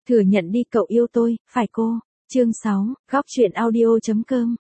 Thừa nhận đi cậu yêu tôi, phải cô. Chương 6, góc chuyện audio.com.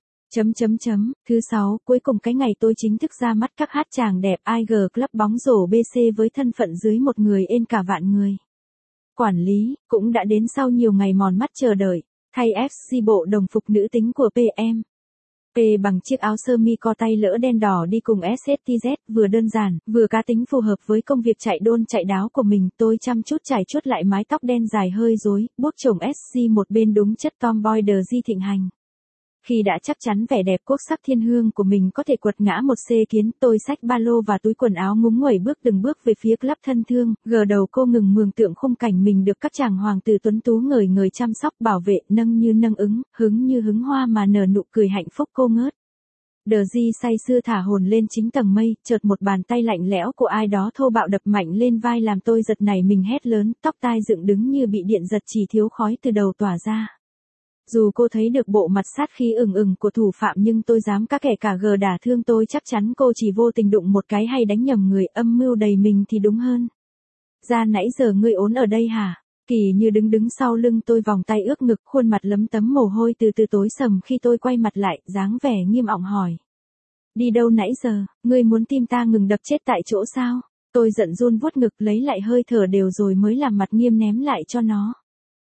Thứ 6, cuối cùng cái ngày tôi chính thức ra mắt các hát chàng đẹp IG Club bóng rổ BC với thân phận dưới một người ên cả vạn người. Quản lý, cũng đã đến sau nhiều ngày mòn mắt chờ đợi, thay FC bộ đồng phục nữ tính của PM. P bằng chiếc áo sơ mi co tay lỡ đen đỏ đi cùng SSTZ, vừa đơn giản, vừa cá tính phù hợp với công việc chạy đôn chạy đáo của mình. Tôi chăm chút chải chuốt lại mái tóc đen dài hơi rối, buốc chổng SC một bên đúng chất tomboy đờ di thịnh hành. Khi đã chắc chắn vẻ đẹp quốc sắc thiên hương của mình có thể quật ngã một xê kiến, tôi xách ba lô và túi quần áo ngúng nguẩy bước từng bước về phía club thân thương, gờ đầu cô ngừng mường tượng khung cảnh mình được các chàng hoàng tử tuấn tú ngời ngời chăm sóc bảo vệ, nâng như nâng ứng, hứng như hứng hoa mà nở nụ cười hạnh phúc cô ngớt. Đờ di say sưa thả hồn lên chính tầng mây, chợt một bàn tay lạnh lẽo của ai đó thô bạo đập mạnh lên vai làm tôi giật nảy mình hét lớn, tóc tai dựng đứng như bị điện giật, chỉ thiếu khói từ đầu tỏa ra. Dù cô thấy được bộ mặt sát khí ửng ửng của thủ phạm nhưng tôi dám cá kể cả gờ đả thương tôi chắc chắn cô chỉ vô tình đụng một cái hay đánh nhầm người, âm mưu đầy mình thì đúng hơn. Ra nãy giờ ngươi ốn ở đây hả? Kỳ như đứng sau lưng tôi, vòng tay ướt ngực, khuôn mặt lấm tấm mồ hôi từ từ tối sầm khi tôi quay mặt lại, dáng vẻ nghiêm ọng hỏi. Đi đâu nãy giờ, ngươi muốn tim ta ngừng đập chết tại chỗ sao? Tôi giận run vuốt ngực lấy lại hơi thở đều rồi mới làm mặt nghiêm ném lại cho nó.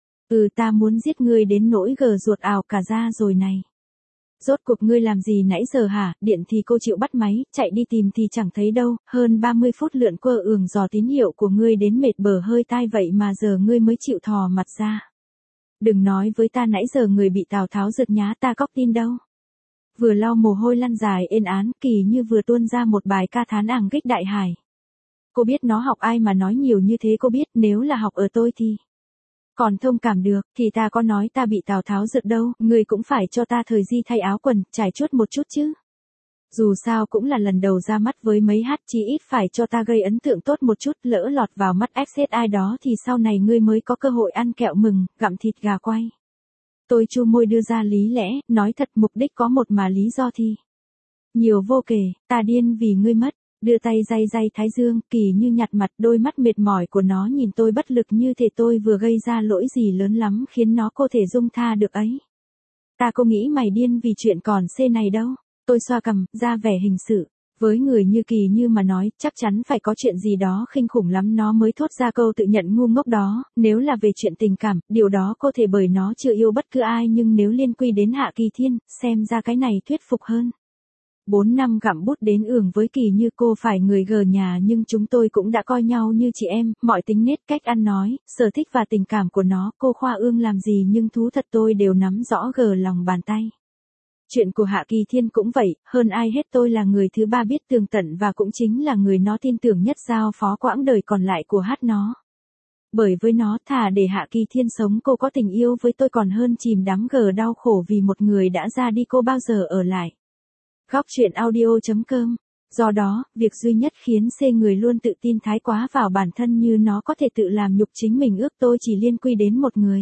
Ta muốn giết ngươi đến nỗi gờ ruột ào cả ra rồi này. Rốt cuộc ngươi làm gì nãy giờ hả? Điện thì cô chịu bắt máy, chạy đi tìm thì chẳng thấy đâu, hơn 30 phút lượn quơ dò tín hiệu của ngươi đến mệt bờ hơi tai vậy mà giờ ngươi mới chịu thò mặt ra. Đừng nói với ta nãy giờ người bị Tào Tháo giật nhá ta cóc tin đâu. Vừa lau mồ hôi lăn dài ên án, Kỳ như vừa tuôn ra một bài ca thán àng kích đại hải. Cô biết nó học ai mà nói nhiều như thế, cô biết nếu là học ở tôi thì... Còn thông cảm được, thì ta có nói ta bị Tào Tháo giật đâu, người cũng phải cho ta thời di thay áo quần, trải chuốt một chút chứ. Dù sao cũng là lần đầu ra mắt với mấy hát, chí ít phải cho ta gây ấn tượng tốt một chút, lỡ lọt vào mắt FZ ai đó thì sau này ngươi mới có cơ hội ăn kẹo mừng, gặm thịt gà quay. Tôi chu môi đưa ra lý lẽ, nói thật mục đích có một mà lý do thì nhiều vô kể, ta điên vì ngươi mất. Đưa tay day thái dương, Kỳ như nhặt mặt, đôi mắt mệt mỏi của nó nhìn tôi bất lực như thể tôi vừa gây ra lỗi gì lớn lắm khiến nó có thể dung tha được ấy. Ta có nghĩ mày điên vì chuyện còn xê này đâu. Tôi xoa cằm, ra vẻ hình sự. Với người như Kỳ như mà nói, chắc chắn phải có chuyện gì đó kinh khủng lắm nó mới thốt ra câu tự nhận ngu ngốc đó. Nếu là về chuyện tình cảm, điều đó có thể bởi nó chưa yêu bất cứ ai, nhưng nếu liên quy đến Hạ Kỳ Thiên, xem ra cái này thuyết phục hơn. 4 năm gặm bút đến với Kỳ như cô phải người gờ nhà nhưng chúng tôi cũng đã coi nhau như chị em, mọi tính nết cách ăn nói, sở thích và tình cảm của nó cô khoa ương làm gì nhưng thú thật tôi đều nắm rõ gờ lòng bàn tay. Chuyện của Hạ Kỳ Thiên cũng vậy, hơn ai hết tôi là người thứ ba biết tường tận và cũng chính là người nó tin tưởng nhất giao phó quãng đời còn lại của hát nó. Bởi với nó thà để Hạ Kỳ Thiên sống cô có tình yêu với tôi còn hơn chìm đắm gờ đau khổ vì một người đã ra đi cô bao giờ ở lại. Góc chuyện audio.com. Do đó, việc duy nhất khiến người luôn tự tin thái quá vào bản thân như nó có thể tự làm nhục chính mình ước tôi chỉ liên quy đến một người.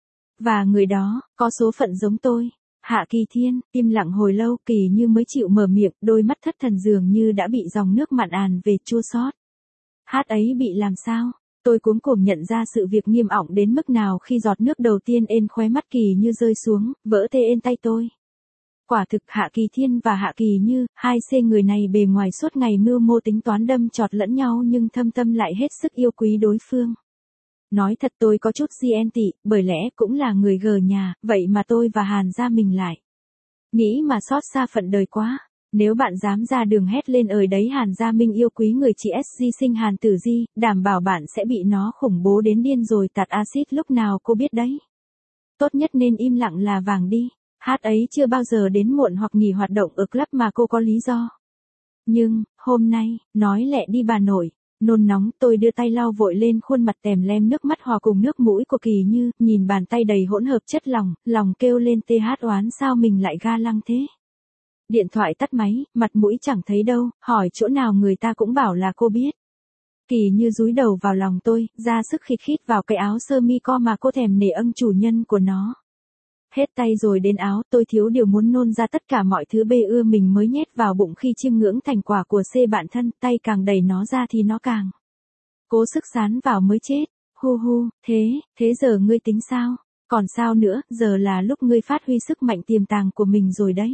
Và người đó, có số phận giống tôi. Hạ Kỳ Thiên, im lặng hồi lâu, Kỳ như mới chịu mở miệng, đôi mắt thất thần dường như đã bị dòng nước mặn àn về chua xót. Hát ấy bị làm sao? Tôi cuống cuồng nhận ra sự việc nghiêm ọng đến mức nào khi giọt nước đầu tiên ên khóe mắt Kỳ như rơi xuống, vỡ tê ên tay tôi. Quả thực Hạ Kỳ Thiên và Hạ Kỳ như, hai người này bề ngoài suốt ngày mưu mô tính toán đâm chọt lẫn nhau nhưng thâm tâm lại hết sức yêu quý đối phương. Nói thật tôi có chút ghen tị, bởi lẽ cũng là người gờ nhà, vậy mà tôi và Hàn Gia Minh lại. Nghĩ mà xót xa phận đời quá, nếu bạn dám ra đường hét lên đấy Hàn Gia Minh yêu quý người chị SG sinh Hàn Tử Di, đảm bảo bạn sẽ bị nó khủng bố đến điên rồi tạt axit lúc nào cô biết đấy. Tốt nhất nên im lặng là vàng đi. Hát ấy chưa bao giờ đến muộn hoặc nghỉ hoạt động ở club mà cô có lý do. Nhưng, hôm nay, nói lẹ đi bà nội, nôn nóng tôi đưa tay lau vội lên khuôn mặt tèm lem nước mắt hòa cùng nước mũi của Kỳ như, nhìn bàn tay đầy hỗn hợp chất lòng kêu lên TH oán sao mình lại ga lăng thế. Điện thoại tắt máy, mặt mũi chẳng thấy đâu, hỏi chỗ nào người ta cũng bảo là cô biết. Kỳ như dúi đầu vào lòng tôi, ra sức khít vào cái áo sơ mi co mà cô thèm nể ân chủ nhân của nó. Hết tay rồi đến áo, tôi thiếu điều muốn nôn ra tất cả mọi thứ bê ưa mình mới nhét vào bụng khi chiêm ngưỡng thành quả của bạn thân, tay càng đẩy nó ra thì nó càng cố sức sán vào mới chết. Hu hu, thế giờ ngươi tính sao? Còn sao nữa, giờ là lúc ngươi phát huy sức mạnh tiềm tàng của mình rồi đấy.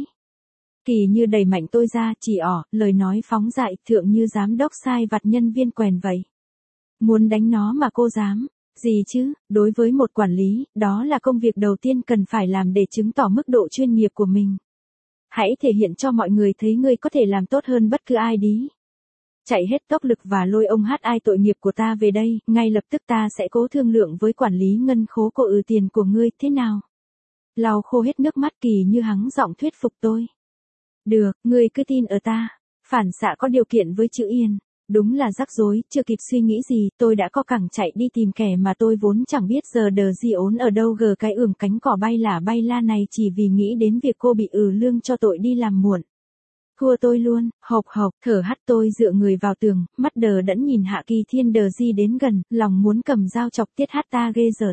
Kỳ Như đẩy mạnh tôi ra, chỉ lời nói phóng dại, thượng như giám đốc sai vặt nhân viên quèn vậy. Muốn đánh nó mà cô dám. Gì chứ, đối với một quản lý, đó là công việc đầu tiên cần phải làm để chứng tỏ mức độ chuyên nghiệp của mình. Hãy thể hiện cho mọi người thấy ngươi có thể làm tốt hơn bất cứ ai đi. Chạy hết tốc lực và lôi ông hát ai tội nghiệp của ta về đây, ngay lập tức ta sẽ cố thương lượng với quản lý ngân khố cô tiền của ngươi, thế nào? Lau khô hết nước mắt Kỳ Như hắng giọng thuyết phục tôi. Được, ngươi cứ tin ở ta. Phản xạ có điều kiện với chữ Yên. Đúng là rắc rối, chưa kịp suy nghĩ gì, tôi đã co cẳng chạy đi tìm kẻ mà tôi vốn chẳng biết giờ đờ gì ốn ở đâu gờ cái cánh cỏ bay la này chỉ vì nghĩ đến việc cô bị lương cho tội đi làm muộn. Thua tôi luôn, hộc, thở hắt tôi dựa người vào tường, mắt đờ đẫn nhìn Hạ Kỳ Thiên đờ di đến gần, lòng muốn cầm dao chọc tiết hát ta ghê rợn.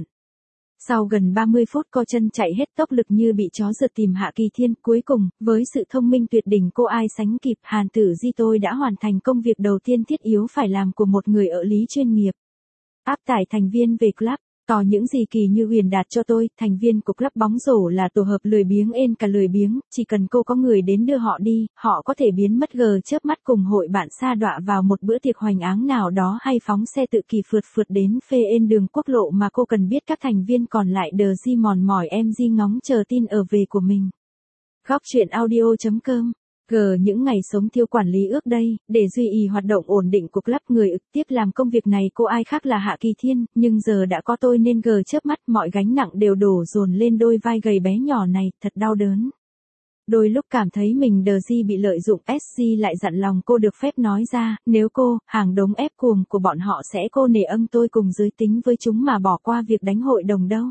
Sau gần 30 phút co chân chạy hết tốc lực như bị chó rượt tìm Hạ Kỳ Thiên, cuối cùng, với sự thông minh tuyệt đỉnh cô ai sánh kịp, Hàn Tử Di tôi đã hoàn thành công việc đầu tiên thiết yếu phải làm của một người ở lý chuyên nghiệp. Áp tải thành viên về club, tỏ những gì Kỳ Như huyền đạt cho tôi, thành viên của club bóng rổ là tổ hợp lười biếng ên cả lười biếng, chỉ cần cô có người đến đưa họ đi, họ có thể biến mất chớp mắt cùng hội bạn sa đọa vào một bữa tiệc hoành áng nào đó hay phóng xe tự kỳ phượt đến phê ên đường quốc lộ mà cô cần biết các thành viên còn lại đờ di mòn mỏi em di ngóng chờ tin ở về của mình. Góc truyện audio.com những ngày sống thiêu quản lý ước đây, để duy trì hoạt động ổn định của club người tiếp làm công việc này cô ai khác là Hạ Kỳ Thiên, nhưng giờ đã có tôi nên chớp mắt mọi gánh nặng đều đổ dồn lên đôi vai gầy bé nhỏ này, thật đau đớn. Đôi lúc cảm thấy mình đờ di bị lợi dụng, SG lại dặn lòng cô được phép nói ra, nếu cô, hàng đống ép cuồng của bọn họ sẽ cô nể âng tôi cùng giới tính với chúng mà bỏ qua việc đánh hội đồng đâu.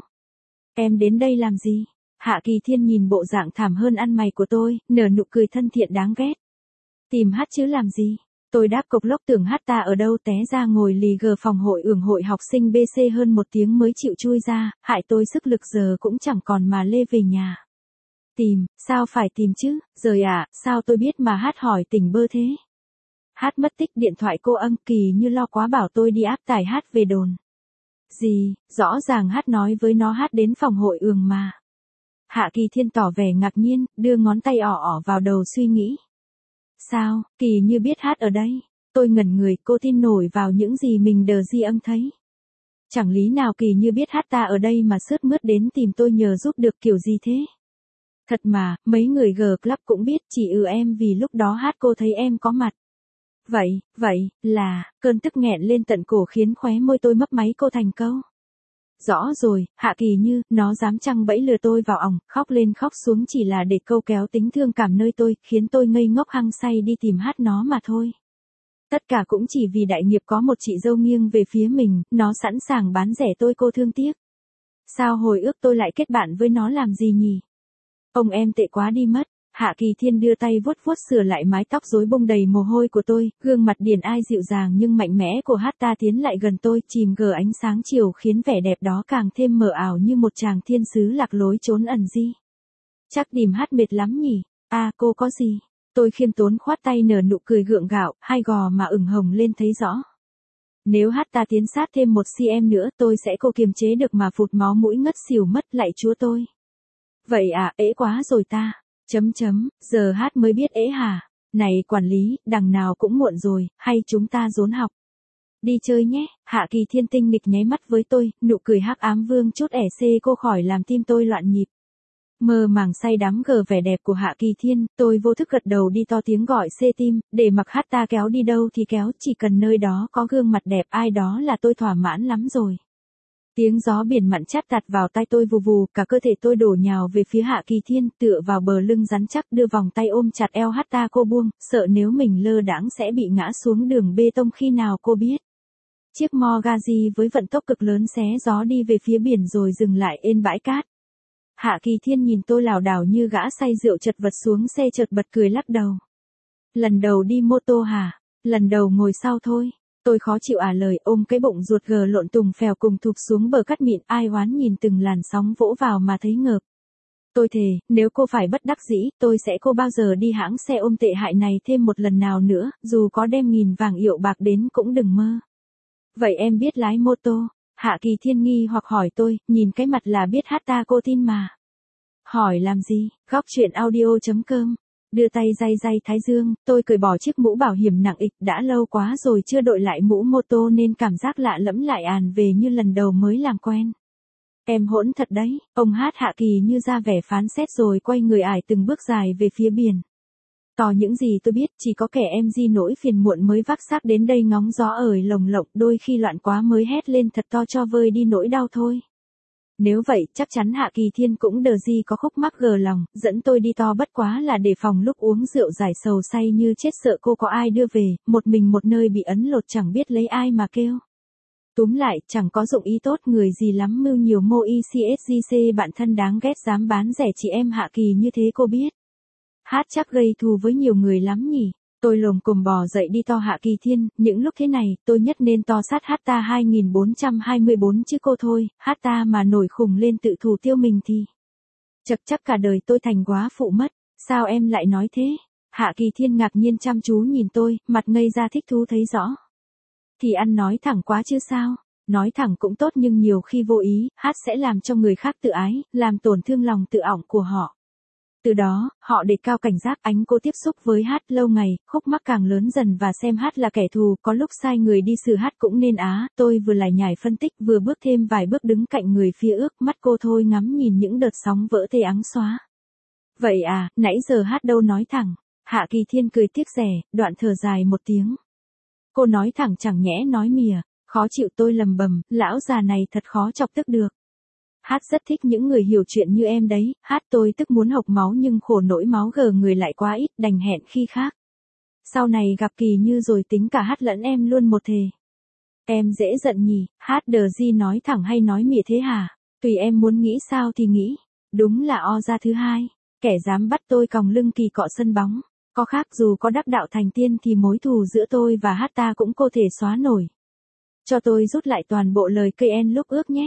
Em đến đây làm gì? Hạ Kỳ Thiên nhìn bộ dạng thảm hơn ăn mày của tôi, nở nụ cười thân thiện đáng ghét. Tìm hát chứ làm gì? Tôi đáp cộc lốc tưởng hát ta ở đâu té ra ngồi lì phòng hội hội học sinh BC hơn một tiếng mới chịu chui ra, hại tôi sức lực giờ cũng chẳng còn mà lê về nhà. Tìm, sao phải tìm chứ, rời sao tôi biết mà hát hỏi tỉnh bơ thế. Hát mất tích điện thoại cô Kỳ Như lo quá bảo tôi đi áp tải hát về đồn. Gì, rõ ràng hát nói với nó hát đến phòng hội mà. Hạ Kỳ Thiên tỏ vẻ ngạc nhiên, đưa ngón tay ỏ vào đầu suy nghĩ. Sao, Kỳ Như biết hát ở đây? Tôi ngẩn người, cô tin nổi vào những gì mình đờ di thấy. Chẳng lý nào Kỳ Như biết hát ta ở đây mà sướt mướt đến tìm tôi nhờ giúp được kiểu gì thế? Thật mà, mấy người club cũng biết, chỉ em vì lúc đó hát cô thấy em có mặt. Vậy, là, cơn tức nghẹn lên tận cổ khiến khóe môi tôi mấp máy cô thành câu. Rõ rồi, Hạ Kỳ Như, nó dám trăng bẫy lừa tôi vào òng, khóc lên khóc xuống chỉ là để câu kéo tính thương cảm nơi tôi, khiến tôi ngây ngốc hăng say đi tìm hát nó mà thôi. Tất cả cũng chỉ vì đại nghiệp có một chị dâu nghiêng về phía mình, nó sẵn sàng bán rẻ tôi cô thương tiếc. Sao hồi ước tôi lại kết bạn với nó làm gì nhỉ? Ông em tệ quá đi mất. Hạ Kỳ Thiên đưa tay vuốt sửa lại mái tóc rối bông đầy mồ hôi của tôi, gương mặt điển ai dịu dàng nhưng mạnh mẽ của hát ta tiến lại gần tôi, chìm ánh sáng chiều khiến vẻ đẹp đó càng thêm mờ ảo như một chàng thiên sứ lạc lối trốn ẩn di. Chắc tìm hát mệt lắm nhỉ? Cô có gì? Tôi khiêm tốn khoát tay nở nụ cười gượng gạo, hai gò mà ửng hồng lên thấy rõ. Nếu hát ta tiến sát thêm 1 cm nữa tôi sẽ kiềm chế được mà phụt máu mũi ngất xỉu mất lại chúa tôi. Vậy ế quá rồi ta. Giờ hát mới biết ế hả? Này quản lý, đằng nào cũng muộn rồi, hay chúng ta rốn học. Đi chơi nhé, Hạ Kỳ Thiên tinh nghịch nháy mắt với tôi, nụ cười hắc ám vương chút cô khỏi làm tim tôi loạn nhịp. Mơ màng say đắm vẻ đẹp của Hạ Kỳ Thiên, tôi vô thức gật đầu đi to tiếng gọi tim, để mặc hát ta kéo đi đâu thì kéo, chỉ cần nơi đó có gương mặt đẹp ai đó là tôi thỏa mãn lắm rồi. Tiếng gió biển mặn chát tạt vào tai tôi vù vù, cả cơ thể tôi đổ nhào về phía Hạ Kỳ Thiên, tựa vào bờ lưng rắn chắc đưa vòng tay ôm chặt eo hát ta cô buông, sợ nếu mình lơ đãng sẽ bị ngã xuống đường bê tông khi nào cô biết. Chiếc Mogazi với vận tốc cực lớn xé gió đi về phía biển rồi dừng lại ên bãi cát. Hạ Kỳ Thiên nhìn tôi lảo đảo như gã say rượu chật vật xuống xe chợt bật cười lắc đầu. Lần đầu đi mô tô hả? Lần đầu ngồi sau thôi. Tôi khó chịu lời ôm cái bụng ruột lộn tùng phèo cùng thụp xuống bờ cát mịn ai oán nhìn từng làn sóng vỗ vào mà thấy ngợp. Tôi thề, nếu cô phải bất đắc dĩ, tôi sẽ cô bao giờ đi hãng xe ôm tệ hại này thêm một lần nào nữa, dù có đem nghìn vàng yệu bạc đến cũng đừng mơ. Vậy em biết lái mô tô? Hạ Kỳ Thiên nghi hoặc hỏi tôi, nhìn cái mặt là biết hát ta cô tin mà. Hỏi làm gì, góc chuyện audio.com. Đưa tay day day thái dương, tôi cởi bỏ chiếc mũ bảo hiểm nặng ịch, đã lâu quá rồi chưa đội lại mũ mô tô nên cảm giác lạ lẫm lại àn về như lần đầu mới làm quen. Em hỗn thật đấy, ông hát Hạ Kỳ như ra vẻ phán xét rồi quay người ải từng bước dài về phía biển. Tỏ những gì tôi biết, chỉ có kẻ em di nỗi phiền muộn mới vác xác đến đây ngóng gió ởi lồng lộng, đôi khi loạn quá mới hét lên thật to cho vơi đi nỗi đau thôi. Nếu vậy, chắc chắn Hạ Kỳ Thiên cũng đờ gì có khúc mắc gờ lòng, dẫn tôi đi to bất quá là để phòng lúc uống rượu giải sầu say như chết sợ cô có ai đưa về, một mình một nơi bị ấn lột chẳng biết lấy ai mà kêu. Túm lại, chẳng có dụng ý tốt người gì lắm mưu nhiều mô ICSGC bạn thân đáng ghét dám bán rẻ chị em Hạ Kỳ như thế cô biết. Hát chắc gây thù với nhiều người lắm nhỉ. Tôi lồm cồm bò dậy đi to Hạ Kỳ Thiên, những lúc thế này, tôi nhất nên to sát hát ta 2424 chứ cô thôi, hát ta mà nổi khùng lên tự thù tiêu mình thì. Chật chắc cả đời tôi thành góa phụ mất, sao em lại nói thế? Hạ Kỳ Thiên ngạc nhiên chăm chú nhìn tôi, mặt ngây ra thích thú thấy rõ. Thì ăn nói thẳng quá chứ sao? Nói thẳng cũng tốt nhưng nhiều khi vô ý, hát sẽ làm cho người khác tự ái, làm tổn thương lòng tự ỏng của họ. Từ đó, họ đề cao cảnh giác ánh cô tiếp xúc với hát lâu ngày, khúc mắc càng lớn dần và xem hát là kẻ thù, có lúc sai người đi xử hát cũng nên tôi vừa lải nhải phân tích vừa bước thêm vài bước đứng cạnh người phía ước, mắt cô thôi ngắm nhìn những đợt sóng vỡ tê ắng xóa. Vậy à, nãy giờ hát đâu nói thẳng. Hạ Kỳ Thiên cười tiếc rẻ, đoạn thở dài một tiếng. Cô nói thẳng chẳng nhẽ nói mỉa, khó chịu tôi lầm bầm, lão già này thật khó chọc tức được. Hát rất thích những người hiểu chuyện như em đấy, hát tôi tức muốn hộc máu nhưng khổ nỗi máu gờ người lại quá ít, đành hẹn khi khác. Sau này gặp Kỳ Như rồi tính cả hát lẫn em luôn một thề. Em dễ giận nhỉ, hát đờ di nói thẳng hay nói mỉa thế hả? Tùy em muốn nghĩ sao thì nghĩ. Đúng là o ra thứ hai, kẻ dám bắt tôi còng lưng Kỳ cọ sân bóng. Có khác dù có đắc đạo thành tiên thì mối thù giữa tôi và hát ta cũng có thể xóa nổi. Cho tôi rút lại toàn bộ lời cây en lúc ước nhé.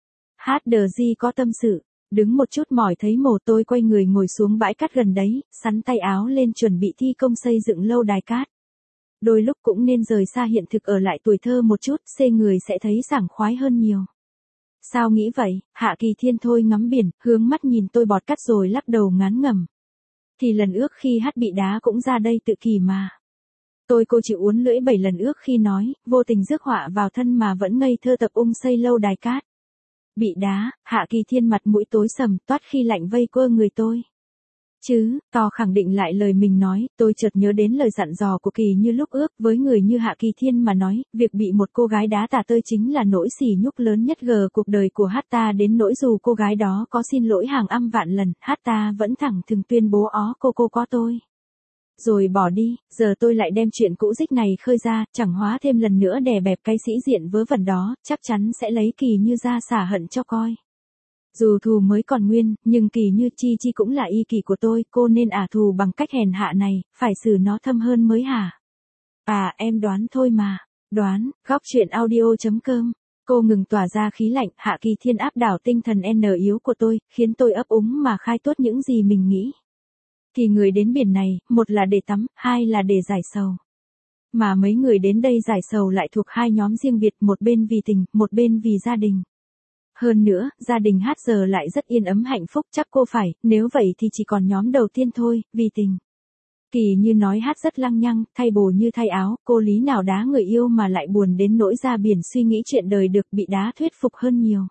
Hát đờ di có tâm sự, đứng một chút mỏi thấy mồ tôi quay người ngồi xuống bãi cát gần đấy, sắn tay áo lên chuẩn bị thi công xây dựng lâu đài cát. Đôi lúc cũng nên rời xa hiện thực ở lại tuổi thơ một chút, xê người sẽ thấy sảng khoái hơn nhiều. Sao nghĩ vậy? Hạ Kỳ Thiên thôi ngắm biển, hướng mắt nhìn tôi bọt cát rồi lắc đầu ngán ngẩm. Thì lần ước khi hát bị đá cũng ra đây tự kỷ mà. Cô chịu uốn lưỡi 7 lần ước khi nói, vô tình rước họa vào thân mà vẫn ngây thơ tập xây lâu đài cát. Bị đá, Hạ Kỳ Thiên mặt mũi tối sầm toát khi lạnh vây quơ người tôi. Chứ, to khẳng định lại lời mình nói, tôi chợt nhớ đến lời dặn dò của Kỳ Như lúc ước với người như Hạ Kỳ Thiên mà nói, việc bị một cô gái đá tả tơi chính là nỗi sỉ nhục lớn nhất cuộc đời của hát ta đến nỗi dù cô gái đó có xin lỗi hàng âm vạn lần, hát ta vẫn thẳng thừng tuyên bố cô có tôi. Rồi bỏ đi, giờ tôi lại đem chuyện cũ dích này khơi ra, chẳng hóa thêm lần nữa đè bẹp cái sĩ diện vớ vẩn đó, chắc chắn sẽ lấy Kỳ Như ra xả hận cho coi. Dù thù mới còn nguyên, nhưng Kỳ Như chi cũng là y kỷ của tôi, cô nên thù bằng cách hèn hạ này, phải xử nó thâm hơn mới hả? Em đoán thôi mà. Đoán, góc chuyện audio.com. Cô ngừng tỏa ra khí lạnh, Hạ Kỳ Thiên áp đảo tinh thần yếu của tôi, khiến tôi ấp úng mà khai tuốt những gì mình nghĩ. Thì người đến biển này, một là để tắm, hai là để giải sầu. Mà mấy người đến đây giải sầu lại thuộc hai nhóm riêng biệt, một bên vì tình, một bên vì gia đình. Hơn nữa, gia đình hát giờ lại rất yên ấm hạnh phúc, chắc cô phải, nếu vậy thì chỉ còn nhóm đầu tiên thôi, vì tình. Kỳ Như nói hát rất lăng nhăng, thay bồ như thay áo, cô lý nào đá người yêu mà lại buồn đến nỗi ra biển suy nghĩ chuyện đời được bị đá thuyết phục hơn nhiều.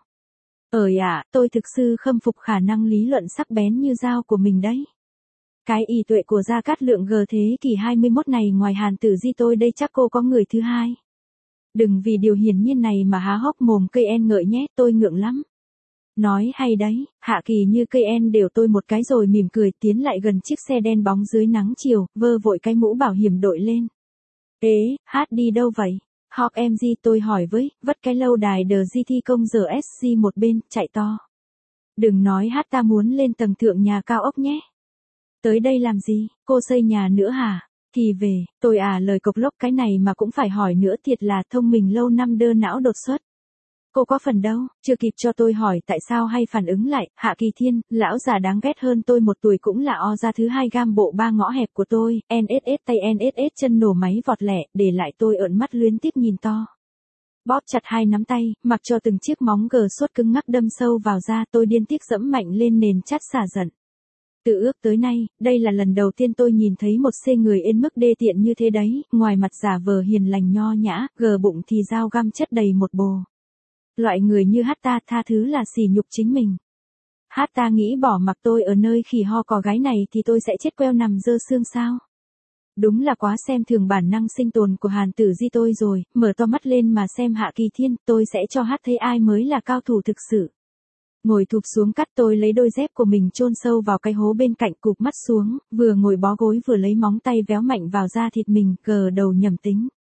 Tôi thực sự khâm phục khả năng lý luận sắc bén như dao của mình đấy. Cái y tuệ của Gia Cát Lượng thế kỷ 21 này ngoài Hàn Tử Di tôi đây chắc cô có người thứ hai. Đừng vì điều hiển nhiên này mà há hốc mồm cây en ngợi nhé, tôi ngượng lắm. Nói hay đấy, Hạ Kỳ Như cây en đều tôi một cái rồi mỉm cười tiến lại gần chiếc xe đen bóng dưới nắng chiều, vơ vội cái mũ bảo hiểm đội lên. Hát đi đâu vậy? Hawk MG tôi hỏi với, vất cái lâu đài The G thi công giờ SG một bên, chạy to. Đừng nói hát ta muốn lên tầng thượng nhà cao ốc nhé. Tới đây làm gì, cô xây nhà nữa hả? Thì về, tôi lời cộc lốc cái này mà cũng phải hỏi nữa, thiệt là thông minh lâu năm đơ não đột xuất. Cô có phần đâu, chưa kịp cho tôi hỏi tại sao hay phản ứng lại, Hạ Kỳ Thiên, lão già đáng ghét hơn tôi một tuổi cũng là o ra thứ hai gam bộ ba ngõ hẹp của tôi, NSS tay NSS chân nổ máy vọt lẹ, để lại tôi ợn mắt luyến tiếc nhìn to. bóp chặt hai nắm tay, mặc cho từng chiếc móng gờ sốt cứng ngắc đâm sâu vào da, tôi điên tiết dẫm mạnh lên nền chát xả giận. Từ ước tới nay, đây là lần đầu tiên tôi nhìn thấy một xê người ên mức đê tiện như thế đấy, ngoài mặt giả vờ hiền lành nho nhã, gờ bụng thì dao găm chất đầy một bồ. Loại người như hát ta tha thứ là sỉ nhục chính mình. Hát ta nghĩ bỏ mặc tôi ở nơi khỉ ho cò gái này thì tôi sẽ chết queo nằm dơ xương sao? Đúng là quá xem thường bản năng sinh tồn của Hàn Tử Di tôi rồi, mở to mắt lên mà xem Hạ Kỳ Thiên, tôi sẽ cho hát thấy ai mới là cao thủ thực sự. Ngồi thụp xuống cắt, tôi lấy đôi dép của mình chôn sâu vào cái hố bên cạnh, cụp mắt xuống, vừa ngồi bó gối vừa lấy móng tay véo mạnh vào da thịt mình, gờ đầu nhẩm tính.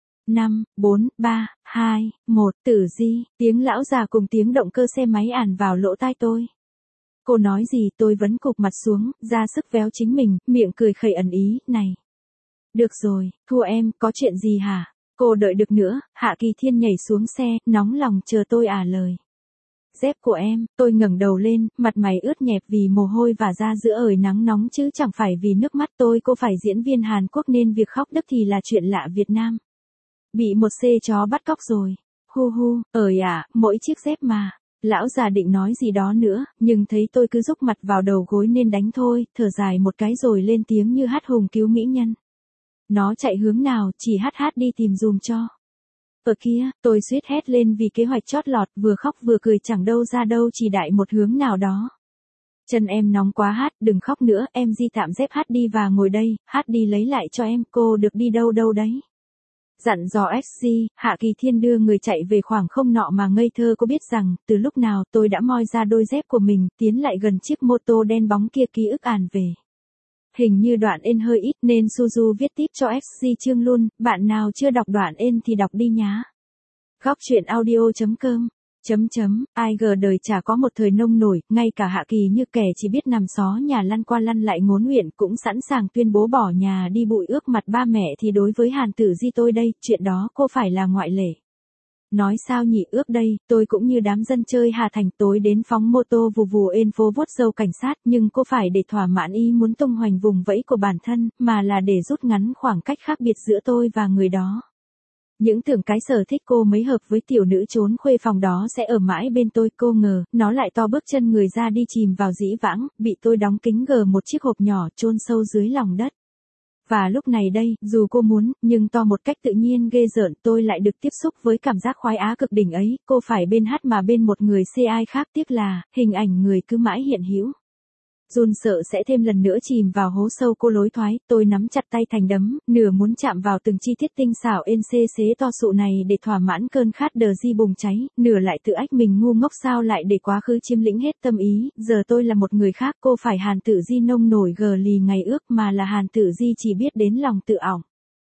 5, 4, 3, 2, 1, Tử Di, tiếng lão già cùng tiếng động cơ xe máy àn vào lỗ tai tôi. Cô nói gì tôi vẫn cụp mặt xuống, ra sức véo chính mình, miệng cười khẩy ẩn ý, này. Được rồi, thua em, có chuyện gì hả? Cô đợi được nữa, Hạ Kỳ Thiên nhảy xuống xe, nóng lòng chờ tôi lời. Dép của em, tôi ngẩng đầu lên, mặt mày ướt nhẹp vì mồ hôi và da giữa ởi nắng nóng chứ chẳng phải vì nước mắt tôi. Cô phải diễn viên Hàn Quốc nên việc khóc đứt thì là chuyện lạ Việt Nam. Bị một xê chó bắt cóc rồi. Hu hu, mỗi chiếc dép mà. Lão già định nói gì đó nữa, nhưng thấy tôi cứ rúc mặt vào đầu gối nên đánh thôi, thở dài một cái rồi lên tiếng như hát hùng cứu mỹ nhân. Nó chạy hướng nào, chỉ hát đi tìm dùm cho. Ở kia, tôi suýt hét lên vì kế hoạch chót lọt, vừa khóc vừa cười chẳng đâu ra đâu, chỉ đại một hướng nào đó. Chân em nóng quá hát, đừng khóc nữa, em di tạm dép hát đi và ngồi đây, hát đi lấy lại cho em, cô được đi đâu đấy. Dặn dò XG, Hạ Kỳ Thiên đưa người chạy về khoảng không nọ mà ngây thơ có biết rằng, từ lúc nào tôi đã moi ra đôi dép của mình, tiến lại gần chiếc mô tô đen bóng kia ký ức àn về. Hình như đoạn ên hơi ít nên Suzu viết tiếp cho XG chương luôn, bạn nào chưa đọc đoạn ên thì đọc đi nhá. Góc truyện audio.com Ai ngờ đời chả có một thời nông nổi, ngay cả Hạ Kỳ như kẻ chỉ biết nằm xó nhà lăn qua lăn lại ngốn nguyện cũng sẵn sàng tuyên bố bỏ nhà đi bụi ước mặt ba mẹ thì đối với Hàn Tử Di tôi đây, chuyện đó cô phải là ngoại lệ. Nói sao nhỉ, ước đây, tôi cũng như đám dân chơi Hà Thành tối đến phóng mô tô vù vù ên phố vuốt râu cảnh sát nhưng cô phải để thỏa mãn ý muốn tung hoành vùng vẫy của bản thân, mà là để rút ngắn khoảng cách khác biệt giữa tôi và người đó. Những tưởng cái sở thích cô mấy hợp với tiểu nữ trốn khuê phòng đó sẽ ở mãi bên tôi, cô ngờ, nó lại to bước chân người ra đi chìm vào dĩ vãng, bị tôi đóng kín gờ một chiếc hộp nhỏ chôn sâu dưới lòng đất. Và lúc này đây, dù cô muốn, nhưng to một cách tự nhiên ghê rợn, tôi lại được tiếp xúc với cảm giác khoái á cực đỉnh ấy, cô phải bên hát mà bên một người xê ai khác, tiếc là, hình ảnh người cứ mãi hiện hữu. Run sợ sẽ thêm lần nữa chìm vào hố sâu cô lối thoái, tôi nắm chặt tay thành đấm, nửa muốn chạm vào từng chi tiết tinh xảo ên xê xế to sụ này để thỏa mãn cơn khát đờ di bùng cháy, nửa lại tự ách mình ngu ngốc sao lại để quá khứ chiếm lĩnh hết tâm ý, giờ tôi là một người khác, cô phải Hàn Tử Di nông nổi gờ lì ngày ước mà là Hàn Tử Di chỉ biết đến lòng tự ỏng.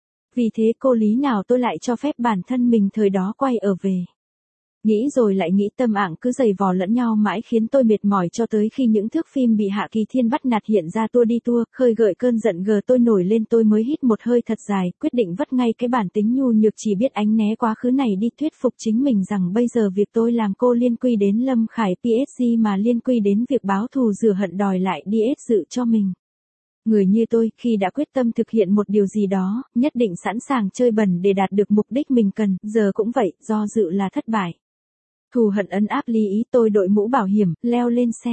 Vì thế cô lý nào tôi lại cho phép bản thân mình thời đó quay ở về. Nghĩ rồi lại nghĩ, tâm ạng cứ giày vò lẫn nhau mãi khiến tôi mệt mỏi cho tới khi những thước phim bị Hạ Kỳ Thiên bắt nạt hiện ra tua đi tua, khơi gợi cơn giận gờ tôi nổi lên, tôi mới hít một hơi thật dài, quyết định vất ngay cái bản tính nhu nhược chỉ biết ánh né quá khứ này đi, thuyết phục chính mình rằng bây giờ việc tôi làm cô liên quy đến Lâm Khải PSG mà liên quy đến việc báo thù rửa hận đòi lại DS dự cho mình. Người như tôi, khi đã quyết tâm thực hiện một điều gì đó, nhất định sẵn sàng chơi bẩn để đạt được mục đích mình cần, giờ cũng vậy, do dự là thất bại. Thù hận ấn áp lý ý, tôi đội mũ bảo hiểm, leo lên xe.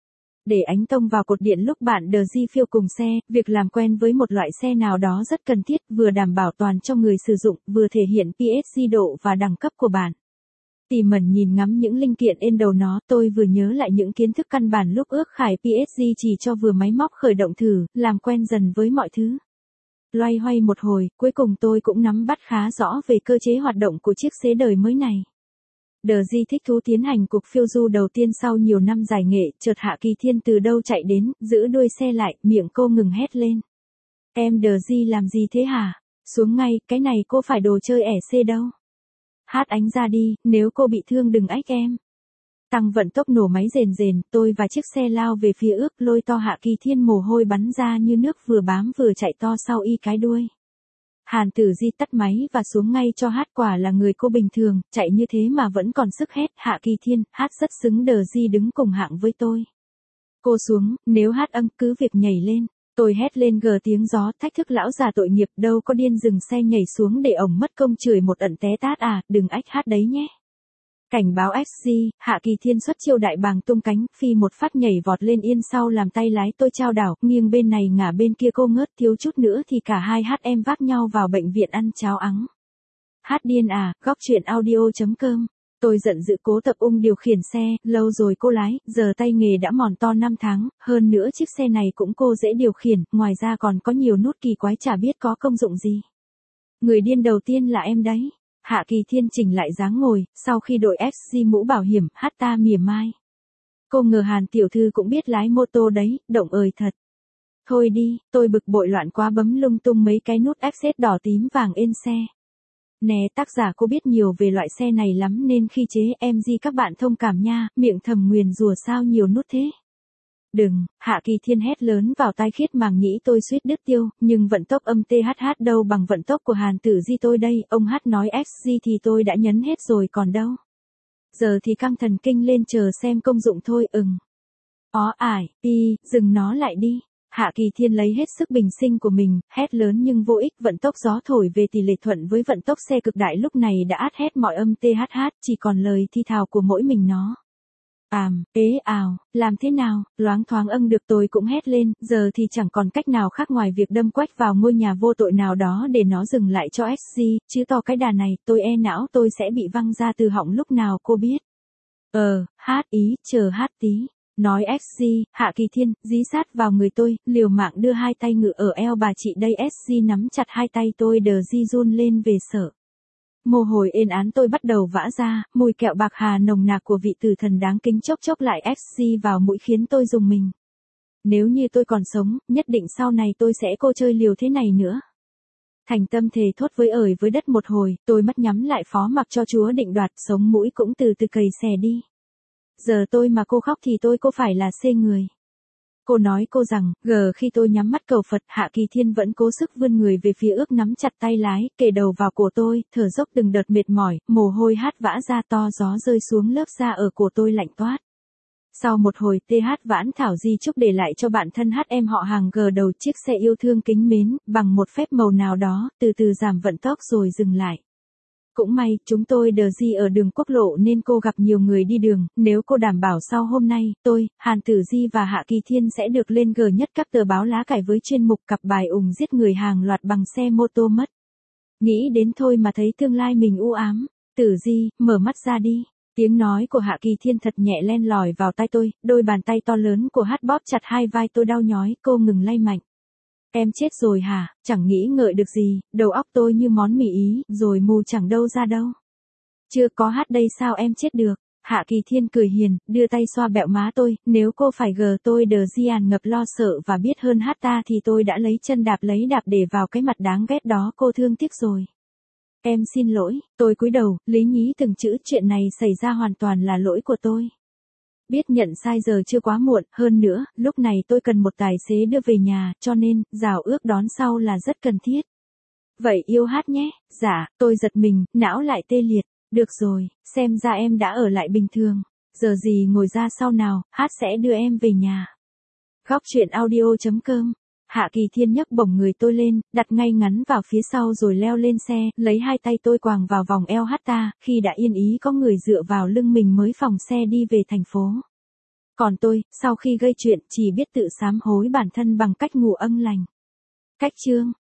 Để ánh tông vào cột điện lúc bạn đờ di phiêu cùng xe, việc làm quen với một loại xe nào đó rất cần thiết, vừa đảm bảo toàn cho người sử dụng, vừa thể hiện PSG độ và đẳng cấp của bạn. Tỉ mẩn nhìn ngắm những linh kiện ên đầu nó, tôi vừa nhớ lại những kiến thức căn bản lúc ước khải PSG chỉ cho vừa máy móc khởi động thử, làm quen dần với mọi thứ. Loay hoay một hồi, cuối cùng tôi cũng nắm bắt khá rõ về cơ chế hoạt động của chiếc xế đời mới này. Đờ Di thích thú tiến hành cuộc phiêu du đầu tiên sau nhiều năm giải nghệ, chợt Hạ Kỳ Thiên từ đâu chạy đến, giữ đuôi xe lại, miệng cô ngừng hét lên. Em Đờ Di làm gì thế hả? Xuống ngay, cái này cô phải đồ chơi ẻ xê đâu. Hát ánh ra đi, nếu cô bị thương đừng ách em. Tăng vận tốc nổ máy rền rền, tôi và chiếc xe lao về phía ước, lôi to Hạ Kỳ Thiên mồ hôi bắn ra như nước vừa bám vừa chạy to sau y cái đuôi. Hàn Tử Di tắt máy và xuống ngay cho hát, quả là người cô bình thường, chạy như thế mà vẫn còn sức hét, Hạ Kỳ Thiên, hát rất xứng Đờ Di đứng cùng hạng với tôi. Cô xuống, nếu hát âm cứ việc nhảy lên. Tôi hét lên gờ tiếng gió, thách thức lão già tội nghiệp, đâu có điên dừng xe nhảy xuống để ổng mất công chửi một ẩn té tát à, đừng ách hát đấy nhé. Cảnh báo XG, Hạ Kỳ Thiên xuất chiêu đại bàng tung cánh, phi một phát nhảy vọt lên yên sau làm tay lái tôi chao đảo, nghiêng bên này ngả bên kia cô ngớt, thiếu chút nữa thì cả hai em vác nhau vào bệnh viện ăn cháo ắng. Hát điên à, góc chuyện audio.com. Tôi giận dữ cố tập điều khiển xe, lâu rồi cô lái, giờ tay nghề đã mòn to 5 tháng, hơn nữa chiếc xe này cũng cô dễ điều khiển, ngoài ra còn có nhiều nút kỳ quái chả biết có công dụng gì. Người điên đầu tiên là em đấy. Hạ Kỳ Thiên chỉnh lại dáng ngồi, sau khi đội XG mũ bảo hiểm, hát ta mỉa mai. Cô ngờ Hàn tiểu thư cũng biết lái mô tô đấy, động thật. Thôi đi, tôi bực bội loạn quá bấm lung tung mấy cái nút access đỏ tím vàng ên xe. Nè, tác giả cô biết nhiều về loại xe này lắm nên khi chế MG các bạn thông cảm nha, miệng thầm nguyền rủa sao nhiều nút thế. Đừng, Hạ Kỳ Thiên hét lớn vào tai Khiết màng nhĩ tôi suýt đứt tiêu, nhưng vận tốc âm THH đâu bằng vận tốc của Hàn Tử Di tôi đây, ông hát nói XG thì tôi đã nhấn hết rồi còn đâu. Giờ thì căng thần kinh lên chờ xem công dụng thôi. Ó ải, dừng nó lại đi. Hạ Kỳ Thiên lấy hết sức bình sinh của mình, hét lớn nhưng vô ích, vận tốc gió thổi về tỷ lệ thuận với vận tốc xe cực đại lúc này đã át hết mọi âm THH, chỉ còn lời thi thào của mỗi mình nó. Làm thế nào, loáng thoáng được tôi cũng hét lên, giờ thì chẳng còn cách nào khác ngoài việc đâm quách vào ngôi nhà vô tội nào đó để nó dừng lại cho XG, chứ to cái đà này, tôi não tôi sẽ bị văng ra từ họng lúc nào cô biết. Chờ hát tí. Nói XG, Hạ Kỳ Thiên, dí sát vào người tôi, liều mạng đưa hai tay ngự ở eo bà chị đây SG nắm chặt hai tay tôi đờ di run lên về sợ. Mồ hôi ên án tôi bắt đầu vã ra, mùi kẹo bạc hà nồng nặc của vị tử thần đáng kính chốc lại XG vào mũi khiến tôi rùng mình. Nếu như tôi còn sống, nhất định sau này tôi sẽ cô chơi liều thế này nữa. Thành tâm thề thốt với đất một hồi, tôi mắt nhắm lại phó mặc cho Chúa định đoạt, sống mũi cũng từ từ cầy xè đi. Giờ tôi mà cô khóc thì cô phải là xê người. Cô nói rằng, khi tôi nhắm mắt cầu Phật, Hạ Kỳ Thiên vẫn cố sức vươn người về phía ước nắm chặt tay lái, kề đầu vào cổ tôi, thở dốc từng đợt mệt mỏi, mồ hôi vã ra to, gió rơi xuống lớp da ở cổ tôi lạnh toát. Sau một hồi vãn thảo di chúc để lại cho bạn thân em họ hàng đầu chiếc xe yêu thương kính mến, bằng một phép màu nào đó, từ từ giảm vận tốc rồi dừng lại. Cũng may, chúng tôi đờ di ở đường quốc lộ nên cô gặp nhiều người đi đường, nếu cô đảm bảo sau hôm nay, tôi, Hàn Tử Di và Hạ Kỳ Thiên sẽ được lên G nhất các tờ báo lá cải với chuyên mục cặp bài giết người hàng loạt bằng xe mô tô mất. Nghĩ đến thôi mà thấy tương lai mình u ám. Tử Di, mở mắt ra đi. Tiếng nói của Hạ Kỳ Thiên thật nhẹ len lỏi vào tai tôi, đôi bàn tay to lớn của bóp chặt hai vai tôi đau nhói, cô ngừng lay mạnh. Em chết rồi hả, chẳng nghĩ ngợi được gì, đầu óc tôi như món mì Ý, rồi mù chẳng đâu ra đâu. Chưa có đây sao em chết được. Hạ Kỳ Thiên cười hiền, đưa tay xoa bẹo má tôi, nếu cô phải tôi đờ di ngập lo sợ và biết hơn ta thì tôi đã lấy chân đạp để vào cái mặt đáng ghét đó cô thương tiếc rồi. Em xin lỗi, tôi cúi đầu, lý nhí từng chữ, chuyện này xảy ra hoàn toàn là lỗi của tôi. Biết nhận sai giờ chưa quá muộn, hơn nữa, lúc này tôi cần một tài xế đưa về nhà, cho nên, rào ước đón sau là rất cần thiết. Vậy yêu nhé, dạ, tôi giật mình, não lại tê liệt, được rồi, xem ra em đã ở lại bình thường, giờ gì ngồi ra sau nào, sẽ đưa em về nhà. Góc chuyện audio.com. Hạ Kỳ Thiên nhấc bổng người tôi lên, đặt ngay ngắn vào phía sau rồi leo lên xe, lấy hai tay tôi quàng vào vòng eo ta, khi đã yên ý có người dựa vào lưng mình mới phóng xe đi về thành phố. Còn tôi, sau khi gây chuyện, chỉ biết tự sám hối bản thân bằng cách ngủ lành. Cách chương.